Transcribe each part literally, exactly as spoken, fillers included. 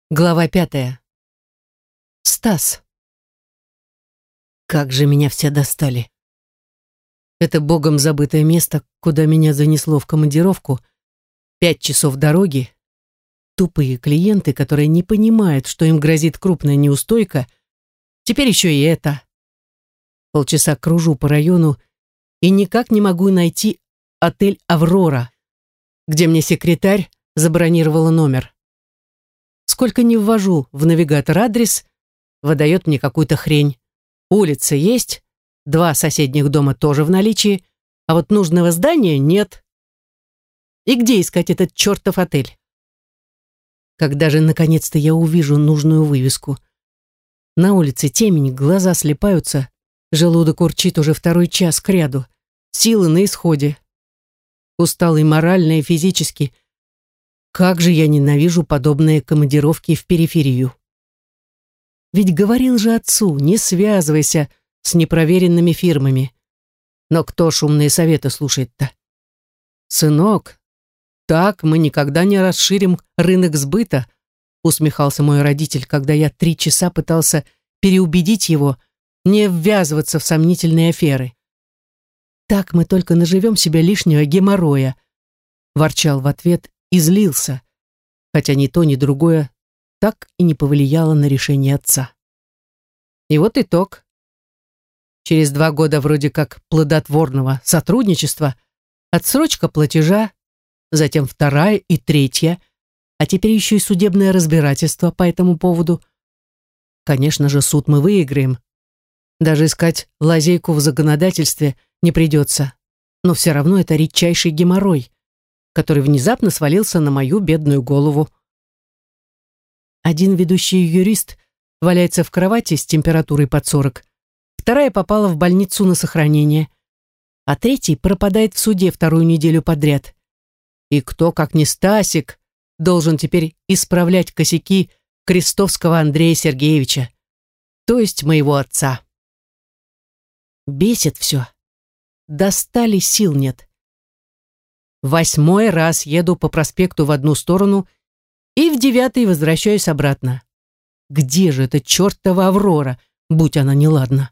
Глава пятая. Стас. Как же меня все достали. Это богом забытое место, куда меня занесло в командировку. Пять часов дороги. Тупые клиенты, которые не понимают, что им грозит крупная неустойка. Теперь еще и это. Полчаса кружу по району и никак не могу найти отель «Аврора», где мне секретарь забронировала номер. Сколько не ввожу в навигатор адрес, выдает мне какую-то хрень. Улица есть, два соседних дома тоже в наличии, а вот нужного здания нет. И где искать этот чертов отель? Когда же наконец-то я увижу нужную вывеску? На улице темень, глаза слипаются, желудок урчит уже второй час кряду, силы на исходе. Усталый морально и физически. Как же я ненавижу подобные командировки в периферию. Ведь говорил же отцу, не связывайся с непроверенными фирмами. Но кто ж умные советы слушает-то? Сынок, так мы никогда не расширим рынок сбыта, усмехался мой родитель, когда я три часа пытался переубедить его не ввязываться в сомнительные аферы. Так мы только наживем себе лишнего геморроя, ворчал в ответ и злился, хотя ни то, ни другое так и не повлияло на решение отца. И вот итог. Через два года вроде как плодотворного сотрудничества, отсрочка платежа, затем вторая и третья, а теперь еще и судебное разбирательство по этому поводу. Конечно же, суд мы выиграем. Даже искать лазейку в законодательстве не придется, но все равно это редчайший геморрой, который внезапно свалился на мою бедную голову. Один ведущий юрист валяется в кровати с температурой под сорок, вторая попала в больницу на сохранение, а третий пропадает в суде вторую неделю подряд. И кто, как не Стасик, должен теперь исправлять косяки Крестовского Андрея Сергеевича, то есть моего отца. Бесит все. Достали, сил нет. Восьмой раз еду по проспекту в одну сторону и в девятый возвращаюсь обратно. Где же эта чертова Аврора, будь она неладна?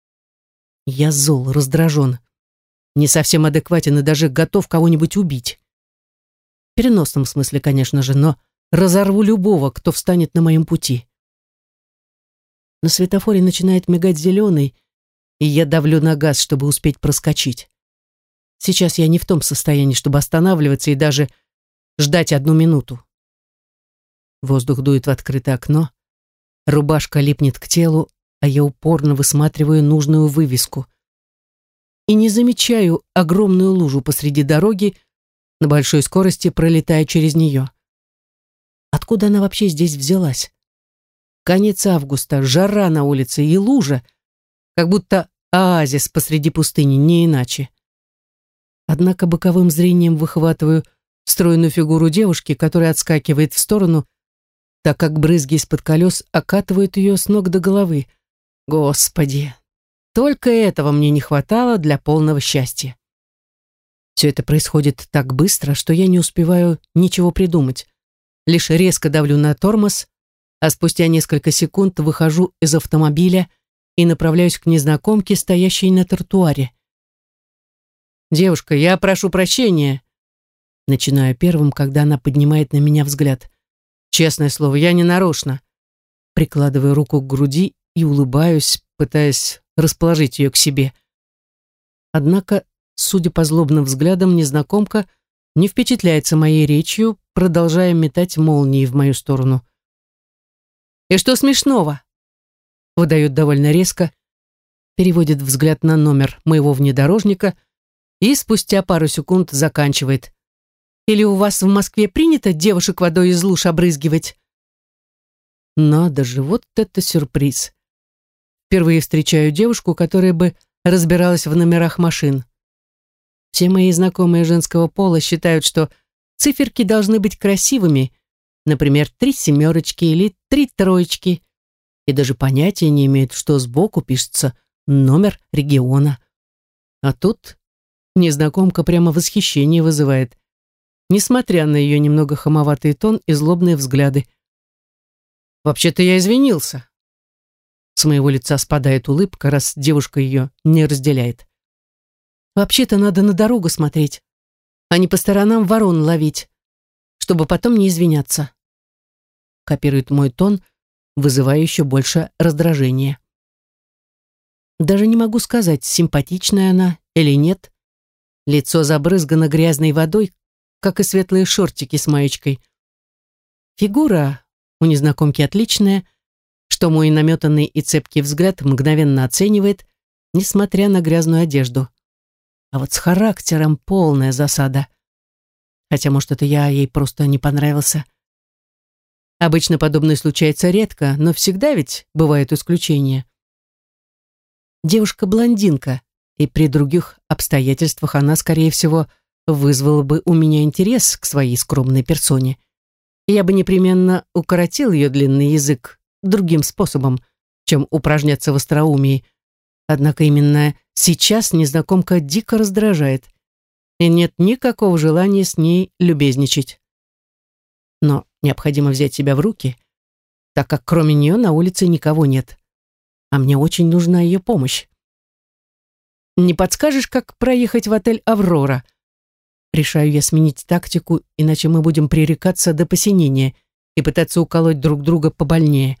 Я зол, раздражен, не совсем адекватен и даже готов кого-нибудь убить. В переносном смысле, конечно же, но разорву любого, кто встанет на моем пути. На светофоре начинает мигать зеленый, и я давлю на газ, чтобы успеть проскочить. Сейчас я не в том состоянии, чтобы останавливаться и даже ждать одну минуту. Воздух дует в открытое окно, рубашка липнет к телу, а я упорно высматриваю нужную вывеску. И не замечаю огромную лужу посреди дороги, на большой скорости пролетая через нее. Откуда она вообще здесь взялась? Конец августа, жара на улице и лужа, как будто оазис посреди пустыни, не иначе. Однако боковым зрением выхватываю стройную фигуру девушки, которая отскакивает в сторону, так как брызги из-под колес окатывают ее с ног до головы. Господи, только этого мне не хватало для полного счастья. Все это происходит так быстро, что я не успеваю ничего придумать. Лишь резко давлю на тормоз, а спустя несколько секунд выхожу из автомобиля и направляюсь к незнакомке, стоящей на тротуаре. «Девушка, я прошу прощения», начинаю первым, когда она поднимает на меня взгляд. «Честное слово, я не нарочно». Прикладываю руку к груди и улыбаюсь, пытаясь расположить ее к себе. Однако, судя по злобным взглядам, незнакомка не впечатляется моей речью, продолжая метать молнии в мою сторону. «И что смешного?» Выдает довольно резко, переводит взгляд на номер моего внедорожника и спустя пару секунд заканчивает. «Или у вас в Москве принято девушек водой из луж обрызгивать?» Надо же, вот это сюрприз. Впервые встречаю девушку, которая бы разбиралась в номерах машин. Все мои знакомые женского пола считают, что циферки должны быть красивыми, например, три семерочки или три троечки, и даже понятия не имеют, что сбоку пишется номер региона. А тут незнакомка прямо восхищение вызывает, несмотря на ее немного хамоватый тон и злобные взгляды. Вообще-то я извинился. С моего лица спадает улыбка, раз девушка ее не разделяет. Вообще-то надо на дорогу смотреть, а не по сторонам ворон ловить, чтобы потом не извиняться. Копирует мой тон, вызывая еще больше раздражения. Даже не могу сказать, симпатичная она или нет. Лицо забрызгано грязной водой, как и светлые шортики с маечкой. Фигура у незнакомки отличная, что мой наметанный и цепкий взгляд мгновенно оценивает, несмотря на грязную одежду. А вот с характером полная засада. Хотя, может, это я ей просто не понравился. Обычно подобное случается редко, но всегда ведь бывают исключения. Девушка-блондинка, и при других обстоятельствах она, скорее всего, вызвала бы у меня интерес к своей скромной персоне. И я бы непременно укоротил ее длинный язык другим способом, чем упражняться в остроумии. Однако именно сейчас незнакомка дико раздражает, и нет никакого желания с ней любезничать. Но необходимо взять себя в руки, так как кроме нее на улице никого нет, а мне очень нужна ее помощь. «Не подскажешь, как проехать в отель «Аврора»?» Решаю я сменить тактику, иначе мы будем пререкаться до посинения и пытаться уколоть друг друга побольнее.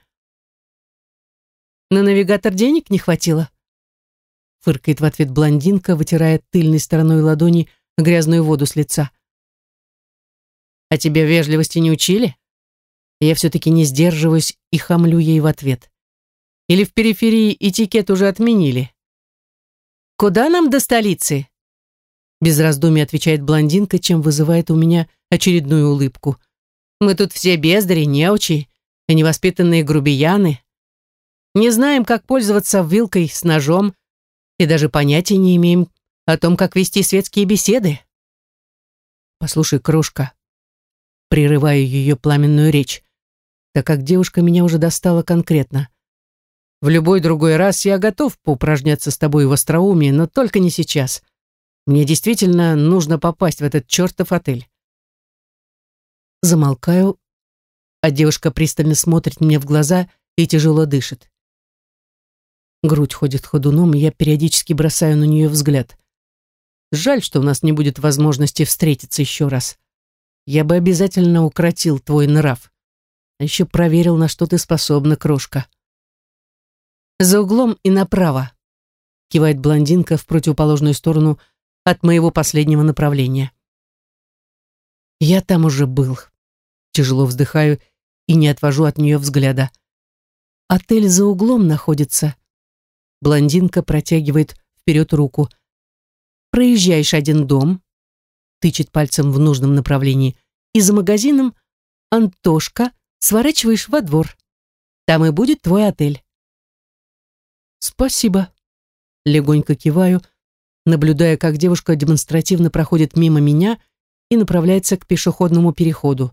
«На навигатор денег не хватило?» Фыркает в ответ блондинка, вытирая тыльной стороной ладони грязную воду с лица. «А тебя вежливости не учили?» Я все-таки не сдерживаюсь и хамлю ей в ответ. «Или в периферии этикет уже отменили?» «Куда нам до столицы?» Без раздумий отвечает блондинка, чем вызывает у меня очередную улыбку. «Мы тут все бездари, неучи и невоспитанные грубияны. Не знаем, как пользоваться вилкой с ножом, и даже понятия не имеем о том, как вести светские беседы». «Послушай, крошка», прерываю ее пламенную речь, так как девушка меня уже достала конкретно. «В любой другой раз я готов поупражняться с тобой в остроумии, но только не сейчас. Мне действительно нужно попасть в этот чертов отель». Замолкаю, а девушка пристально смотрит мне в глаза и тяжело дышит. Грудь ходит ходуном, и я периодически бросаю на нее взгляд. Жаль, что у нас не будет возможности встретиться еще раз. Я бы обязательно укротил твой нрав. А еще проверил, на что ты способна, крошка. «За углом и направо», — кивает блондинка в противоположную сторону от моего последнего направления. Я там уже был. Тяжело вздыхаю и не отвожу от нее взгляда. «Отель за углом находится». Блондинка протягивает вперед руку. «Проезжаешь один дом», тычет пальцем в нужном направлении, «и за магазином Антошка сворачиваешь во двор. Там и будет твой отель». «Спасибо», легонько киваю, наблюдая, как девушка демонстративно проходит мимо меня и направляется к пешеходному переходу.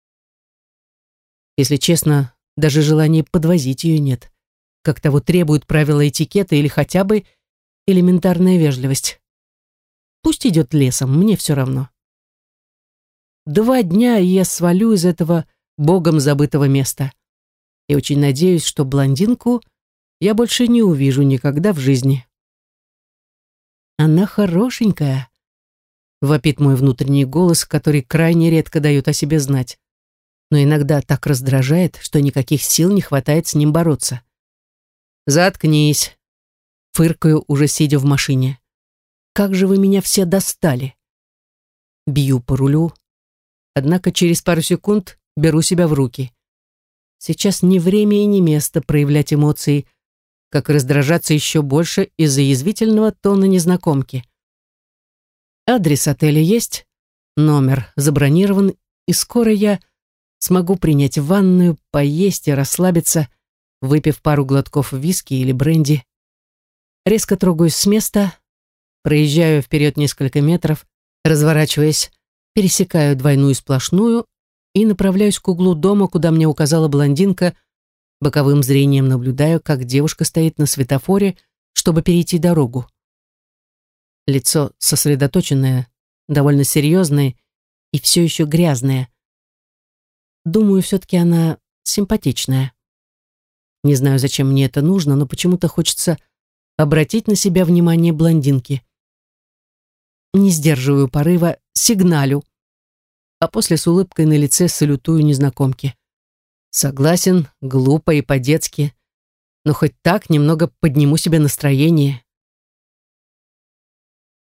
Если честно, даже желания подвозить ее нет, как того требуют правила этикета или хотя бы элементарная вежливость. Пусть идет лесом, мне все равно. Два дня, и я свалю из этого богом забытого места. И очень надеюсь, что блондинку я больше не увижу никогда в жизни. «Она хорошенькая», — вопит мой внутренний голос, который крайне редко дает о себе знать, но иногда так раздражает, что никаких сил не хватает с ним бороться. «Заткнись», — фыркаю, уже сидя в машине. «Как же вы меня все достали!» Бью по рулю, однако через пару секунд беру себя в руки. Сейчас не время и не место проявлять эмоции, как раздражаться еще больше из-за язвительного тона незнакомки. Адрес отеля есть, номер забронирован, и скоро я смогу принять ванную, поесть и расслабиться, выпив пару глотков виски или бренди. Резко трогаюсь с места, проезжаю вперед несколько метров, разворачиваясь, пересекаю двойную сплошную и направляюсь к углу дома, куда мне указала блондинка. Боковым зрением наблюдаю, как девушка стоит на светофоре, чтобы перейти дорогу. Лицо сосредоточенное, довольно серьезное и все еще грязное. Думаю, все-таки она симпатичная. Не знаю, зачем мне это нужно, но почему-то хочется обратить на себя внимание блондинки. Не сдерживаю порыва, сигналю, а после с улыбкой на лице салютую незнакомке. Согласен, глупо и по-детски, но хоть так немного подниму себе настроение.